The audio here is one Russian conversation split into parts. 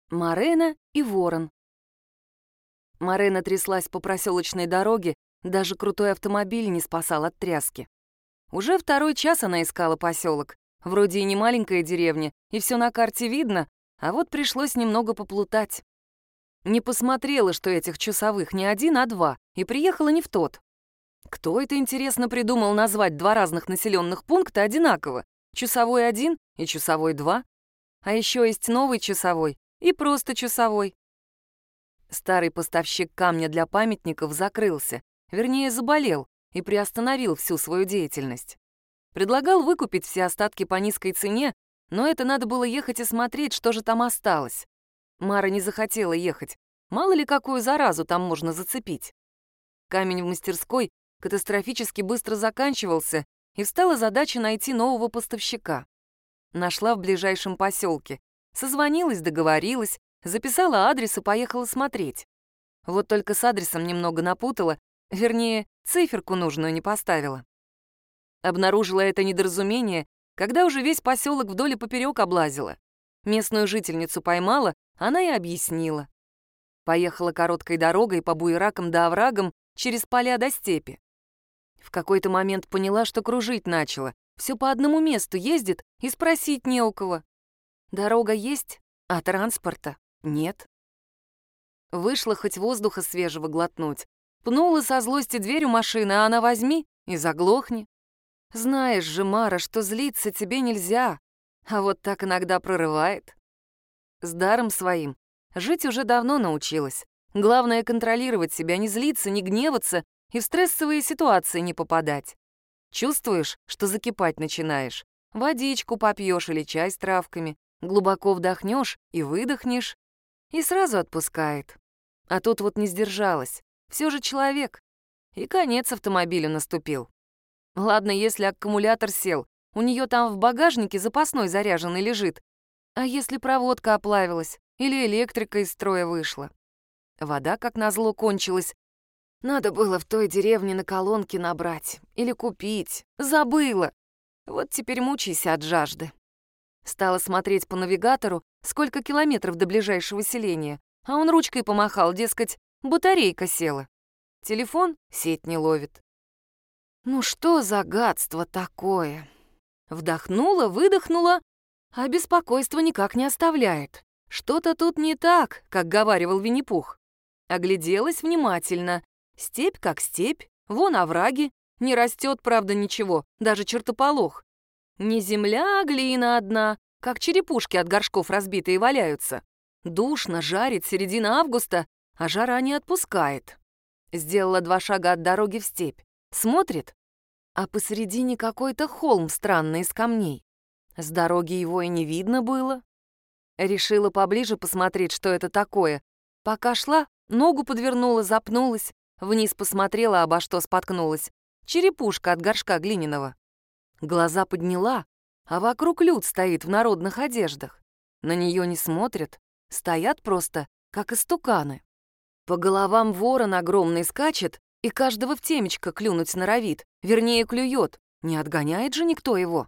Морена и ворон. Морена тряслась по проселочной дороге, даже крутой автомобиль не спасал от тряски. Уже второй час она искала поселок. Вроде и не маленькая деревня, и все на карте видно, а вот пришлось немного поплутать. Не посмотрела, что этих часовых не один, а два, и приехала не в тот. Кто это, интересно, придумал назвать два разных населенных пункта одинаково? Часовой 1 и часовой 2. А еще есть новый часовой и просто часовой. Старый поставщик камня для памятников закрылся, вернее, заболел и приостановил всю свою деятельность. Предлагал выкупить все остатки по низкой цене, но это надо было ехать и смотреть, что же там осталось. Мара не захотела ехать. Мало ли какую заразу там можно зацепить. Камень в мастерской катастрофически быстро заканчивался, и встала задача найти нового поставщика. Нашла в ближайшем поселке. Созвонилась, договорилась, записала адрес и поехала смотреть. Вот только с адресом немного напутала, вернее, циферку нужную не поставила. Обнаружила это недоразумение, когда уже весь поселок вдоль и поперек облазила. Местную жительницу поймала, она и объяснила. Поехала короткой дорогой по буеракам да оврагам через поля до степи. В какой-то момент поняла, что кружить начала. Все по одному месту ездит и спросить не у кого. Дорога есть, а транспорта нет. Вышла хоть воздуха свежего глотнуть. Пнула со злости дверь у машины, а она возьми и заглохни. Знаешь же, Мара, что злиться тебе нельзя, а вот так иногда прорывает. С даром своим жить уже давно научилась. Главное — контролировать себя, не злиться, не гневаться и в стрессовые ситуации не попадать. Чувствуешь, что закипать начинаешь? Водичку попьешь или чай с травками, глубоко вдохнешь и выдохнешь, и сразу отпускает. А тут вот не сдержалась. Все же человек. И конец автомобилю наступил. Ладно, если аккумулятор сел, у нее там в багажнике запасной заряженный лежит. А если проводка оплавилась или электрика из строя вышла? Вода, как назло, кончилась. Надо было в той деревне на колонке набрать или купить. Забыла. Вот теперь мучайся от жажды. Стала смотреть по навигатору, сколько километров до ближайшего селения, а он ручкой помахал, дескать, батарейка села. Телефон сеть не ловит. Ну что за гадство такое? Вдохнула, выдохнула, а беспокойство никак не оставляет. Что-то тут не так, как говаривал Винни-Пух. Огляделась внимательно. Степь как степь, вон овраги, не растет, правда, ничего, даже чертополох. Не земля, а глина одна, как черепушки от горшков разбитые валяются. Душно, жарит, середина августа, а жара не отпускает. Сделала 2 шага от дороги в степь. Смотрит, а посередине какой-то холм странный из камней. С дороги его и не видно было. Решила поближе посмотреть, что это такое. Пока шла, ногу подвернула, запнулась, вниз посмотрела, обо что споткнулась. Черепушка от горшка глиняного. Глаза подняла, а вокруг люд стоит в народных одеждах. На нее не смотрят, стоят просто, как истуканы. По головам ворон огромный скачет и каждого в темечко клюнуть норовит, вернее, клюет, не отгоняет же никто его.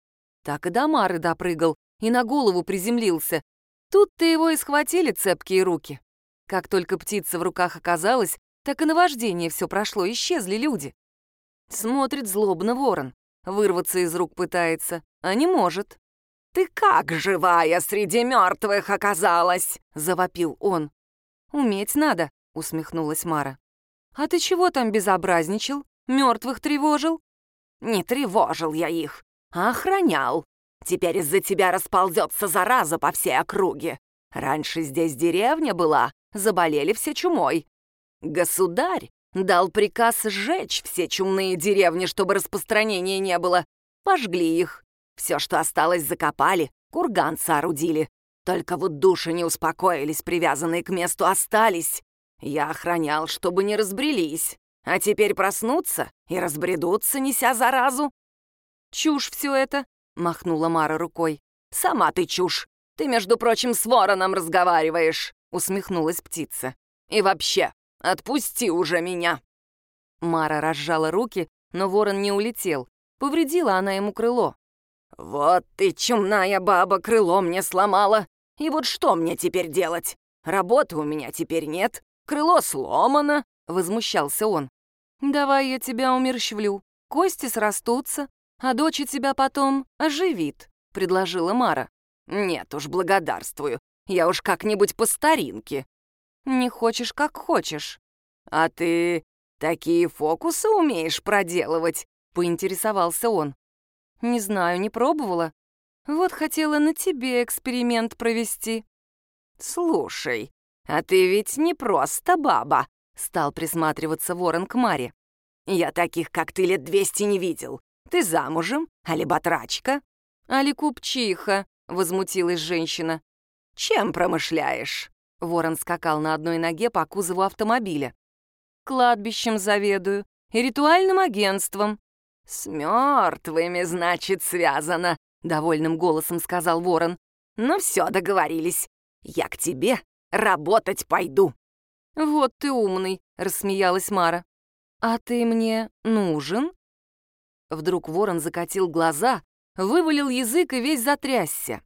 Так и до Мары допрыгал и на голову приземлился. Тут-то его и схватили цепкие руки. Как только птица в руках оказалась, так и наваждение все прошло, исчезли люди. Смотрит злобно ворон, вырваться из рук пытается, а не может. «Ты как живая среди мертвых оказалась?» — завопил он. «Уметь надо», — усмехнулась Мара. «А ты чего там безобразничал? Мертвых тревожил?» «Не тревожил я их, а охранял. Теперь из-за тебя расползется зараза по всей округе. Раньше здесь деревня была, заболели все чумой. Государь дал приказ сжечь все чумные деревни, чтобы распространения не было. Пожгли их. Все, что осталось, закопали, курган соорудили. Только вот души не успокоились, привязанные к месту остались. Я охранял, чтобы не разбрелись. А теперь проснутся и разбредутся, неся заразу». «Чушь все это», — махнула Мара рукой. «Сама ты чушь. Ты, между прочим, с вороном разговариваешь», — усмехнулась птица. «И вообще, отпусти уже меня». Мара разжала руки, но ворон не улетел. Повредила она ему крыло. «Вот ты, чумная баба, крыло мне сломала. И вот что мне теперь делать? Работы у меня теперь нет, крыло сломано», — возмущался он. «Давай я тебя умерщвлю. Кости срастутся, а дочь тебя потом оживит», — предложила Мара. «Нет уж, благодарствую. Я уж как-нибудь по старинке». «Не хочешь, как хочешь». «А ты такие фокусы умеешь проделывать?» — поинтересовался он. «Не знаю, не пробовала. Вот хотела на тебе эксперимент провести». «Слушай, а ты ведь не просто баба», — стал присматриваться ворон к Маре. «Я таких, как ты, лет 200 не видел. Ты замужем, али батрачка?» «Али купчиха», — возмутилась женщина. «Чем промышляешь?» Ворон скакал на одной ноге по кузову автомобиля. «Кладбищем заведую и ритуальным агентством». «С мертвыми, значит, связано», — довольным голосом сказал ворон. «Ну все, договорились. Я к тебе работать пойду». «Вот ты умный», — рассмеялась Мара. «А ты мне нужен?» Вдруг ворон закатил глаза, вывалил язык и весь затрясся.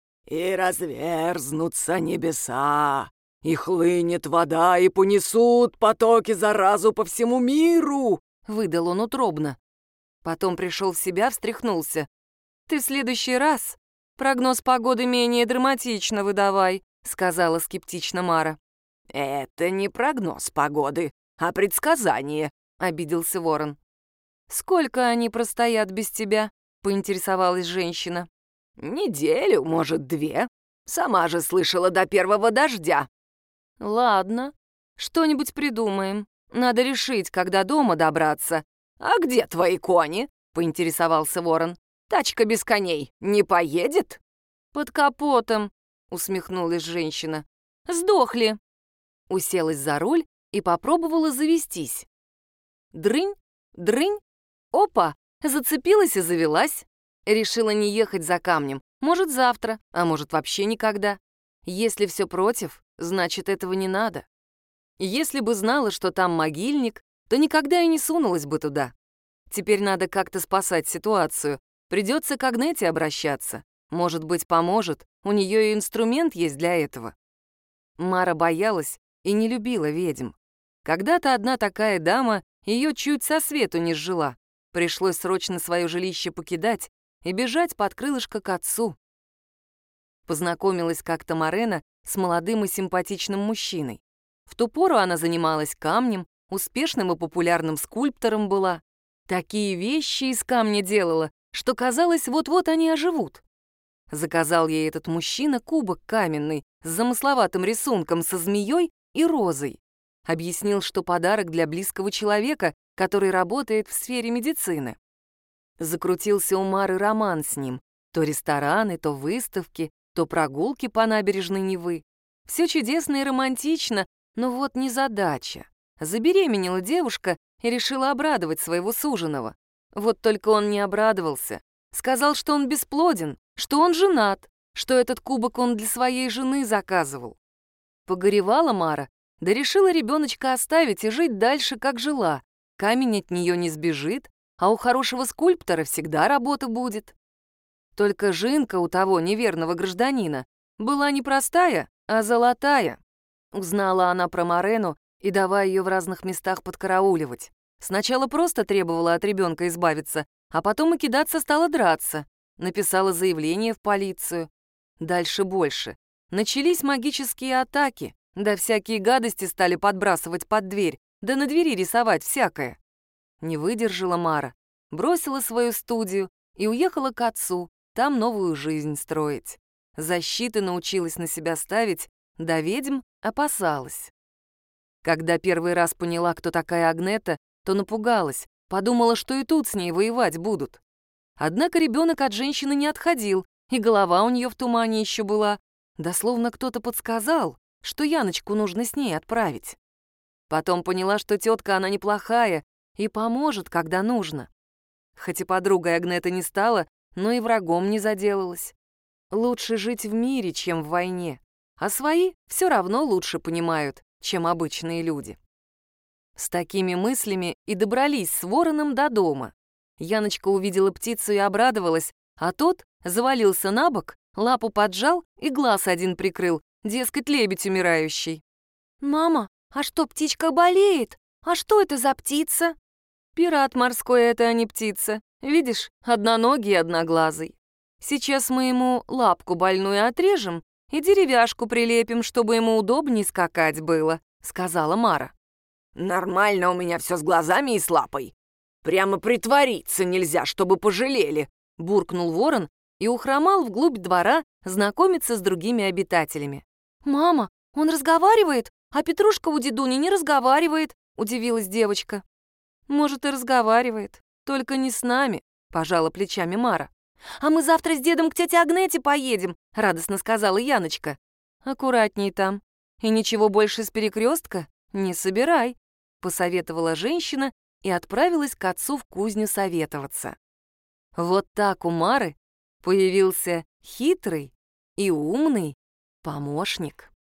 «И разверзнутся небеса, и хлынет вода, и понесут потоки заразу по всему миру», — выдал он утробно. Потом пришел в себя, встряхнулся. «Ты в следующий раз прогноз погоды менее драматично выдавай», — сказала скептично Мара. «Это не прогноз погоды, а предсказание», — обиделся ворон. «Сколько они простоят без тебя?» — поинтересовалась женщина. «Неделю, может, 2. Сама же слышала, до первого дождя». «Ладно, что-нибудь придумаем. Надо решить, когда дома добраться». «А где твои кони?» — поинтересовался ворон. «Тачка без коней не поедет?» «Под капотом», — усмехнулась женщина. «Сдохли». Уселась за руль и попробовала завестись. Дрынь, дрынь, опа, зацепилась и завелась. Решила не ехать за камнем. Может, завтра, а может, вообще никогда. Если все против, значит, этого не надо. Если бы знала, что там могильник, то никогда и не сунулась бы туда. Теперь надо как-то спасать ситуацию. Придется к Агнете обращаться. Может быть, поможет, у нее и инструмент есть для этого. Мара боялась и не любила ведьм. Когда-то одна такая дама ее чуть со свету не сжила. Пришлось срочно свое жилище покидать и бежать под крылышко к отцу. Познакомилась как-то Марена с молодым и симпатичным мужчиной. В ту пору она занималась камнем, успешным и популярным скульптором была. Такие вещи из камня делала, что казалось, вот-вот они оживут. Заказал ей этот мужчина кубок каменный с замысловатым рисунком со змеей и розой. Объяснил, что подарок для близкого человека, который работает в сфере медицины. Закрутился у Мары роман с ним. То рестораны, то выставки, то прогулки по набережной Невы. Все чудесно и романтично, но вот незадача. Забеременела девушка и решила обрадовать своего суженого. Вот только он не обрадовался. Сказал, что он бесплоден, что он женат, что этот кубок он для своей жены заказывал. Погоревала Мара, да решила ребеночка оставить и жить дальше, как жила. Камень от нее не сбежит, а у хорошего скульптора всегда работа будет. Только жинка у того неверного гражданина была не простая, а золотая. Узнала она про Марену и давай ее в разных местах подкарауливать. Сначала просто требовала от ребенка избавиться, а потом и кидаться стала драться. Написала заявление в полицию. Дальше больше. Начались магические атаки, да всякие гадости стали подбрасывать под дверь, да на двери рисовать всякое. Не выдержала Мара, бросила свою студию и уехала к отцу, там новую жизнь строить. Защиты научилась на себя ставить, да ведьм опасалась. Когда первый раз поняла, кто такая Агнета, то напугалась, подумала, что и тут с ней воевать будут. Однако ребенок от женщины не отходил, и голова у нее в тумане еще была. Да словно кто-то подсказал, что Яночку нужно с ней отправить. Потом поняла, что тетка она неплохая и поможет, когда нужно. Хоть и подругой Агнета не стала, но и врагом не заделалась. Лучше жить в мире, чем в войне, а свои все равно лучше понимают, чем обычные люди. С такими мыслями и добрались с вороном до дома. Яночка увидела птицу и обрадовалась, а тот завалился на бок, Лапу поджал и глаз один прикрыл, дескать, лебедь умирающий. «Мама, а что, птичка болеет? А что это за птица?» Пират морской — это, а не птица. Видишь, одноногий и одноглазый. Сейчас мы ему лапку больную отрежем и деревяшку прилепим, чтобы ему удобнее скакать было», — сказала Мара. «Нормально у меня все с глазами и с лапой. Прямо притвориться нельзя, чтобы пожалели», — буркнул ворон и ухромал вглубь двора знакомиться с другими обитателями. «Мама, он разговаривает, а Петрушка у дедуни не разговаривает», — удивилась девочка. «Может, и разговаривает, только не с нами», — пожала плечами Мара. «А мы завтра с дедом к тете Агнете поедем», — радостно сказала Яночка. «Аккуратней там. И ничего больше с перекрестка не собирай», — посоветовала женщина и отправилась к отцу в кузню советоваться. Вот так у Мары появился хитрый и умный помощник.